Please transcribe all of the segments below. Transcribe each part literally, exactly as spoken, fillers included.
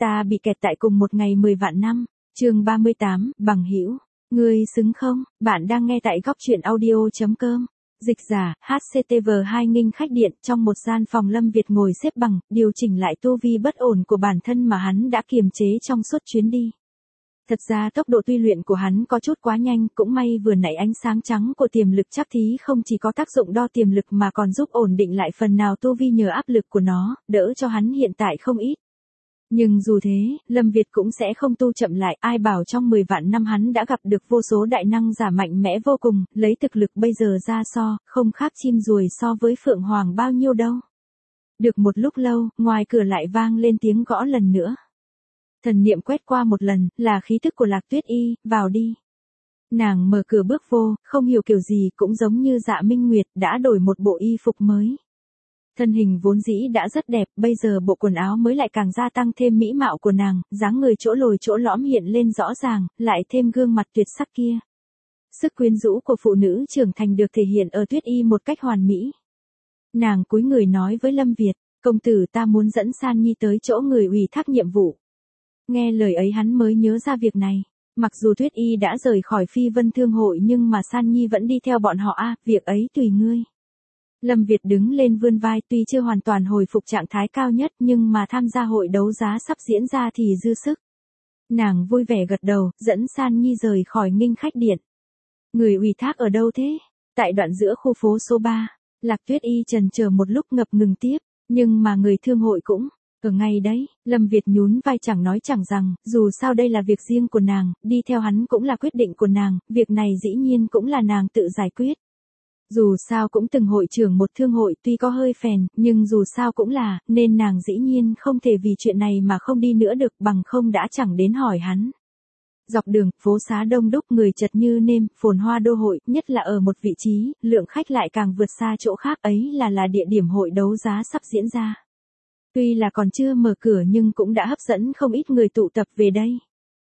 Ta bị kẹt tại cùng một ngày mười vạn năm. Chương ba mươi tám, bằng hữu. Ngươi xứng không? Bạn đang nghe tại góc truyện audio.com. Dịch giả, hát xê tê vê hai nghinh khách điện, trong một gian phòng Lâm Việt ngồi xếp bằng, điều chỉnh lại tu vi bất ổn của bản thân mà hắn đã kiềm chế trong suốt chuyến đi. Thật ra tốc độ tu luyện của hắn có chút quá nhanh, cũng may vừa nãy ánh sáng trắng của tiềm lực chắc thí không chỉ có tác dụng đo tiềm lực mà còn giúp ổn định lại phần nào tu vi nhờ áp lực của nó, đỡ cho hắn hiện tại không ít. Nhưng dù thế, Lâm Việt cũng sẽ không tu chậm lại, ai bảo trong mười vạn năm hắn đã gặp được vô số đại năng giả mạnh mẽ vô cùng, lấy thực lực bây giờ ra so, không khác chim ruồi so với Phượng Hoàng bao nhiêu đâu. Được một lúc lâu, ngoài cửa lại vang lên tiếng gõ lần nữa. Thần niệm quét qua một lần, là khí thức của Lạc Tuyết Y, vào đi. Nàng mở cửa bước vô, không hiểu kiểu gì cũng giống như Dạ Minh Nguyệt đã đổi một bộ y phục mới. Thân hình vốn dĩ đã rất đẹp, bây giờ bộ quần áo mới lại càng gia tăng thêm mỹ mạo của nàng, dáng người chỗ lồi chỗ lõm hiện lên rõ ràng, lại thêm gương mặt tuyệt sắc kia. Sức quyến rũ của phụ nữ trưởng thành được thể hiện ở Tuyết Y một cách hoàn mỹ. Nàng cúi người nói với Lâm Việt, công tử ta muốn dẫn San Nhi tới chỗ người ủy thác nhiệm vụ. Nghe lời ấy hắn mới nhớ ra việc này. Mặc dù Tuyết Y đã rời khỏi Phi Vân Thương hội nhưng mà San Nhi vẫn đi theo bọn họ a, à, việc ấy tùy ngươi. Lâm Việt đứng lên vươn vai, tuy chưa hoàn toàn hồi phục trạng thái cao nhất nhưng mà tham gia hội đấu giá sắp diễn ra thì dư sức. Nàng vui vẻ gật đầu, dẫn San Nhi rời khỏi nghinh khách điện. Người ủy thác ở đâu thế? Tại đoạn giữa khu phố số ba, Lạc Tuyết Y chần chờ một lúc ngập ngừng tiếp, nhưng mà người thương hội cũng ở ngay đấy. Lâm Việt nhún vai chẳng nói chẳng rằng, dù sao đây là việc riêng của nàng, đi theo hắn cũng là quyết định của nàng, việc này dĩ nhiên cũng là nàng tự giải quyết. Dù sao cũng từng hội trưởng một thương hội tuy có hơi phèn, nhưng dù sao cũng là, nên nàng dĩ nhiên không thể vì chuyện này mà không đi nữa được, bằng không đã chẳng đến hỏi hắn. Dọc đường, phố xá đông đúc người chật như nêm, phồn hoa đô hội, nhất là ở một vị trí, lượng khách lại càng vượt xa chỗ khác, ấy là là địa điểm hội đấu giá sắp diễn ra. Tuy là còn chưa mở cửa nhưng cũng đã hấp dẫn không ít người tụ tập về đây.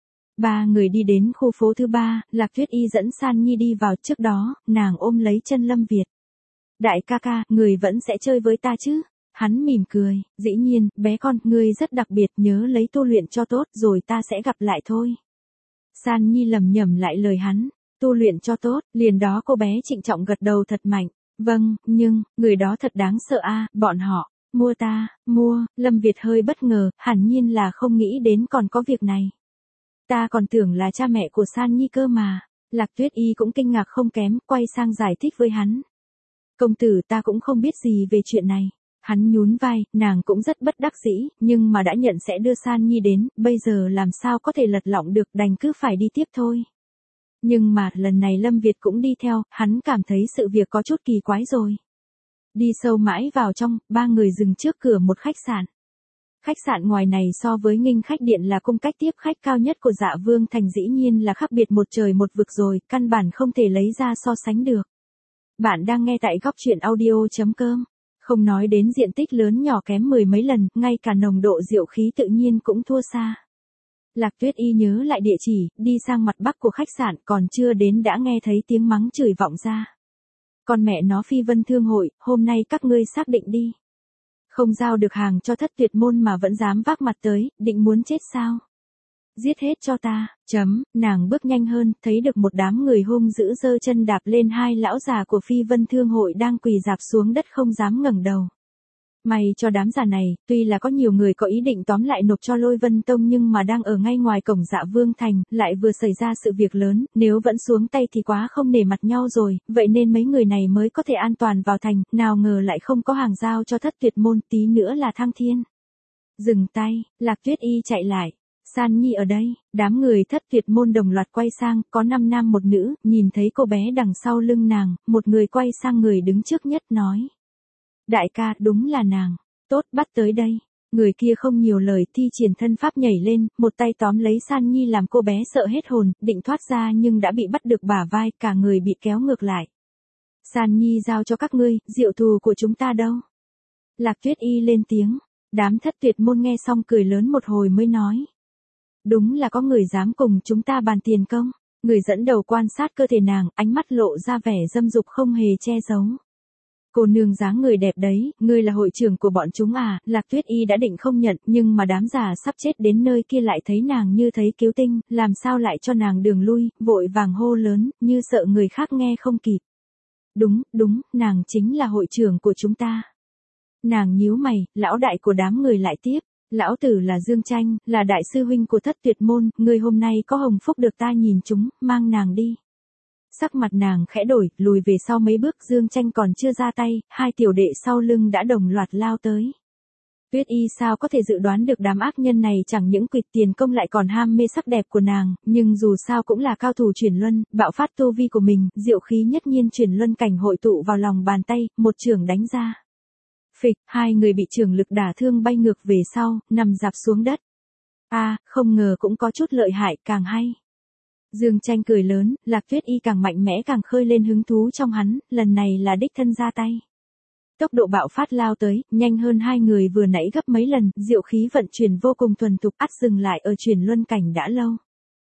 Ba người đi đến khu phố thứ ba, Lạc Tuyết Y dẫn San Nhi đi vào, trước đó, nàng ôm lấy chân Lâm Việt. Đại ca ca, người vẫn sẽ chơi với ta chứ? Hắn mỉm cười, dĩ nhiên, bé con, ngươi rất đặc biệt, nhớ lấy tu luyện cho tốt rồi ta sẽ gặp lại thôi. San Nhi lầm nhầm lại lời hắn, tu luyện cho tốt, liền đó cô bé trịnh trọng gật đầu thật mạnh. Vâng, nhưng, người đó thật đáng sợ a, bọn họ. Mua ta, mua, Lâm Việt hơi bất ngờ, hẳn nhiên là không nghĩ đến còn có việc này. Ta còn tưởng là cha mẹ của San Nhi cơ mà. Lạc Tuyết Y cũng kinh ngạc không kém, quay sang giải thích với hắn. Công tử ta cũng không biết gì về chuyện này. Hắn nhún vai, nàng cũng rất bất đắc dĩ, nhưng mà đã nhận sẽ đưa San Nhi đến, bây giờ làm sao có thể lật lọng được, đành cứ phải đi tiếp thôi. Nhưng mà, lần này Lâm Việt cũng đi theo, hắn cảm thấy sự việc có chút kỳ quái rồi. Đi sâu mãi vào trong, ba người dừng trước cửa một khách sạn. Khách sạn ngoài này so với nghinh khách điện là cung cách tiếp khách cao nhất của Dạ Vương Thành dĩ nhiên là khác biệt một trời một vực rồi, căn bản không thể lấy ra so sánh được. Bạn đang nghe tại góc truyện audio.com. Không nói đến diện tích lớn nhỏ kém mười mấy lần, ngay cả nồng độ diệu khí tự nhiên cũng thua xa. Lạc Tuyết Y nhớ lại địa chỉ, đi sang mặt bắc của khách sạn, còn chưa đến đã nghe thấy tiếng mắng chửi vọng ra. Con mẹ nó Phi Vân Thương hội, hôm nay các ngươi xác định đi. Không giao được hàng cho Thất Tuyệt môn mà vẫn dám vác mặt tới, định muốn chết sao? Giết hết cho ta, chấm, nàng bước nhanh hơn, thấy được một đám người hung dữ giơ chân đạp lên hai lão già của Phi Vân Thương hội đang quỳ rạp xuống đất không dám ngẩng đầu. May cho đám già này, tuy là có nhiều người có ý định tóm lại nộp cho Lôi Vân Tông nhưng mà đang ở ngay ngoài cổng Dạ Vương Thành, lại vừa xảy ra sự việc lớn, nếu vẫn xuống tay thì quá không nể mặt nhau rồi, vậy nên mấy người này mới có thể an toàn vào thành, nào ngờ lại không có hàng giao cho Thất Tuyệt môn, tí nữa là thăng thiên. Dừng tay, Lạc Tuyết Y chạy lại. San Nhi ở đây, đám người Thất Tuyệt môn đồng loạt quay sang, có năm nam một nữ, nhìn thấy cô bé đằng sau lưng nàng, một người quay sang người đứng trước nhất nói. Đại ca, đúng là nàng. Tốt, bắt tới đây. Người kia không nhiều lời, thi triển thân pháp nhảy lên, một tay tóm lấy San Nhi làm cô bé sợ hết hồn, định thoát ra nhưng đã bị bắt được bả vai, cả người bị kéo ngược lại. San Nhi giao cho các ngươi, diệu thù của chúng ta đâu? Lạc Tuyết Y lên tiếng. Đám Thất Tuyệt môn nghe xong cười lớn một hồi mới nói. Đúng là có người dám cùng chúng ta bàn tiền công. Người dẫn đầu quan sát cơ thể nàng, ánh mắt lộ ra vẻ dâm dục không hề che giấu. cô nương dáng người đẹp đấy, ngươi là hội trưởng của bọn chúng à, Lạc Tuyết Y đã định không nhận, nhưng mà đám già sắp chết đến nơi kia lại thấy nàng như thấy cứu tinh, làm sao lại cho nàng đường lui, vội vàng hô lớn, như sợ người khác nghe không kịp. Đúng, đúng, nàng chính là hội trưởng của chúng ta. Nàng nhíu mày, lão đại của đám người lại tiếp. Lão tử là Dương Tranh, là đại sư huynh của Thất Tuyệt môn, ngươi hôm nay có hồng phúc được ta nhìn chúng, mang nàng đi. Sắc mặt nàng khẽ đổi, lùi về sau mấy bước, Dương Tranh còn chưa ra tay, hai tiểu đệ sau lưng đã đồng loạt lao tới. Tuyết Y sao có thể dự đoán được đám ác nhân này chẳng những quỵt tiền công lại còn ham mê sắc đẹp của nàng, nhưng dù sao cũng là cao thủ chuyển luân, bạo phát tu vi của mình, diệu khí nhất nhiên chuyển luân cảnh hội tụ vào lòng bàn tay, một chưởng đánh ra. Phịch, hai người bị chưởng lực đả thương bay ngược về sau, nằm rạp xuống đất. A, à, không ngờ cũng có chút lợi hại, càng hay. Dương Tranh cười lớn, Lạc Tuyết Y càng mạnh mẽ càng khơi lên hứng thú trong hắn, lần này là đích thân ra tay. Tốc độ bạo phát lao tới, nhanh hơn hai người vừa nãy gấp mấy lần, diệu khí vận chuyển vô cùng thuần thục, ắt dừng lại ở chuyển luân cảnh đã lâu.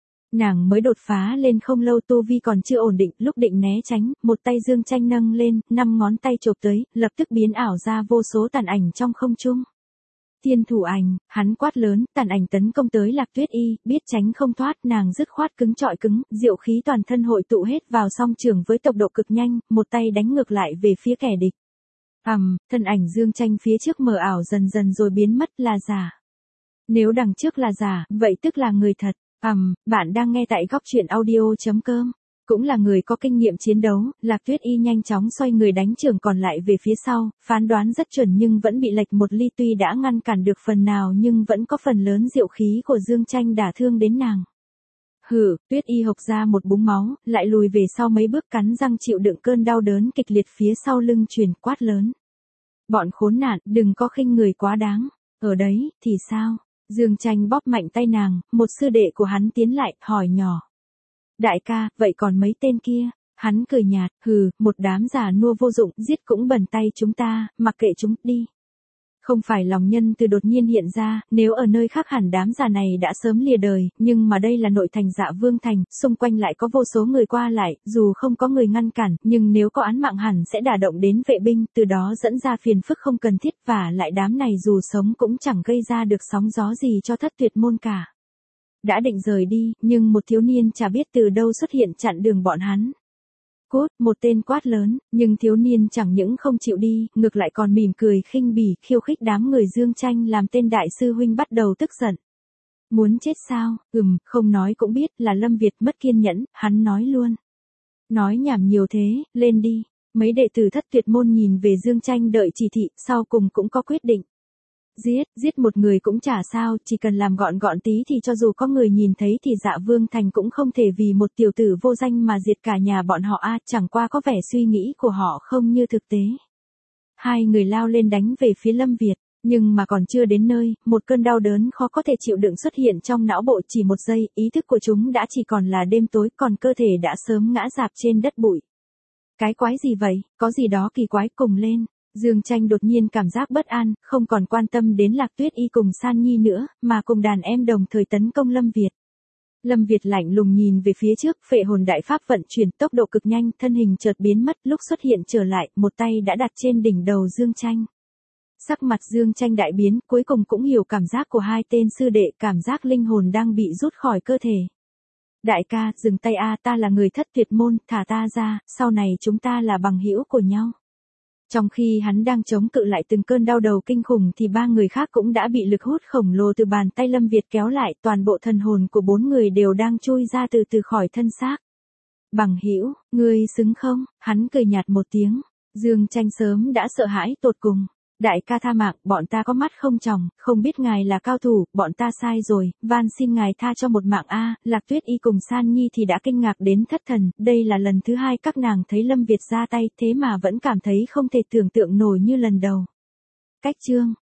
Nàng mới đột phá lên không lâu, tu vi còn chưa ổn định, lúc định né tránh, một tay Dương Tranh nâng lên, năm ngón tay chộp tới, lập tức biến ảo ra vô số tàn ảnh trong không trung. Tiên thủ ảnh, hắn quát lớn, tàn ảnh tấn công tới Lạc Tuyết Y, biết tránh không thoát, nàng dứt khoát cứng trọi cứng, diệu khí toàn thân hội tụ hết vào song trường với tốc độ cực nhanh, một tay đánh ngược lại về phía kẻ địch. Ầm, um, thân ảnh Dương Tranh phía trước mờ ảo dần dần rồi biến mất, là giả. Nếu đằng trước là giả, vậy tức là người thật. Ầm, um, bạn đang nghe tại góc truyện audio chấm com. Cũng là người có kinh nghiệm chiến đấu, Lạc Tuyết Y nhanh chóng xoay người đánh chưởng còn lại về phía sau, phán đoán rất chuẩn nhưng vẫn bị lệch một ly, tuy đã ngăn cản được phần nào nhưng vẫn có phần lớn diệu khí của Dương Tranh đả thương đến nàng. Hừ, Tuyết Y hộc ra một búng máu, lại lùi về sau mấy bước, cắn răng chịu đựng cơn đau đớn kịch liệt phía sau lưng truyền, quát lớn. Bọn khốn nạn, đừng có khinh người quá đáng. Ở đấy, thì sao? Dương Tranh bóp mạnh tay nàng, một sư đệ của hắn tiến lại, hỏi nhỏ. Đại ca, vậy còn mấy tên kia? Hắn cười nhạt, hừ, một đám già nua vô dụng, giết cũng bẩn tay chúng ta, mặc kệ chúng, đi. Không phải lòng nhân từ đột nhiên hiện ra, nếu ở nơi khác hẳn đám già này đã sớm lìa đời, nhưng mà đây là nội thành Dạ Vương thành, xung quanh lại có vô số người qua lại, dù không có người ngăn cản, nhưng nếu có án mạng hẳn sẽ đả động đến vệ binh, từ đó dẫn ra phiền phức không cần thiết, và lại đám này dù sống cũng chẳng gây ra được sóng gió gì cho Thất Tuyệt môn cả. Đã định rời đi, nhưng một thiếu niên chả biết từ đâu xuất hiện chặn đường bọn hắn. Cút, một tên quát lớn, nhưng thiếu niên chẳng những không chịu đi, ngược lại còn mỉm cười khinh bỉ, khiêu khích đám người Dương Tranh, làm tên đại sư huynh bắt đầu tức giận. Muốn chết sao? Ừm, không nói cũng biết là Lâm Việt mất kiên nhẫn, hắn nói luôn. Nói nhảm nhiều thế, lên đi. Mấy đệ tử Thất Tuyệt môn nhìn về Dương Tranh đợi chỉ thị, sau cùng cũng có quyết định. Giết, giết một người cũng chả sao, chỉ cần làm gọn gọn tí thì cho dù có người nhìn thấy thì Dạ Vương thành cũng không thể vì một tiểu tử vô danh mà diệt cả nhà bọn họ a, à, chẳng qua có vẻ suy nghĩ của họ không như thực tế. Hai người lao lên đánh về phía Lâm Việt, nhưng mà còn chưa đến nơi, một cơn đau đớn khó có thể chịu đựng xuất hiện trong não bộ, chỉ một giây, ý thức của chúng đã chỉ còn là đêm tối, còn cơ thể đã sớm ngã rạp trên đất bụi. Cái quái gì vậy, có gì đó kỳ quái, cùng lên. Dương Tranh đột nhiên cảm giác bất an, không còn quan tâm đến Lạc Tuyết Y cùng San Nhi nữa, mà cùng đàn em đồng thời tấn công Lâm Việt. Lâm Việt lạnh lùng nhìn về phía trước, phệ hồn đại pháp vận chuyển, tốc độ cực nhanh, thân hình chợt biến mất, lúc xuất hiện trở lại, một tay đã đặt trên đỉnh đầu Dương Tranh. Sắc mặt Dương Tranh đại biến, cuối cùng cũng hiểu cảm giác của hai tên sư đệ, cảm giác linh hồn đang bị rút khỏi cơ thể. Đại ca, dừng tay a, ta là người Thất Tuyệt môn, thả ta ra, sau này chúng ta là bằng hữu của nhau. Trong khi hắn đang chống cự lại từng cơn đau đầu kinh khủng thì ba người khác cũng đã bị lực hút khổng lồ từ bàn tay Lâm Việt kéo lại, toàn bộ thần hồn của bốn người đều đang chui ra từ từ khỏi thân xác. Bằng hữu, ngươi xứng không? Hắn cười nhạt một tiếng. Dương Tranh sớm đã sợ hãi tột cùng. Đại ca tha mạng, bọn ta có mắt không tròng, không biết ngài là cao thủ, bọn ta sai rồi, van xin ngài tha cho một mạng a. Lạc Tuyết Y cùng San Nhi thì đã kinh ngạc đến thất thần, đây là lần thứ hai các nàng thấy Lâm Việt ra tay, thế mà vẫn cảm thấy không thể tưởng tượng nổi như lần đầu. Cách chương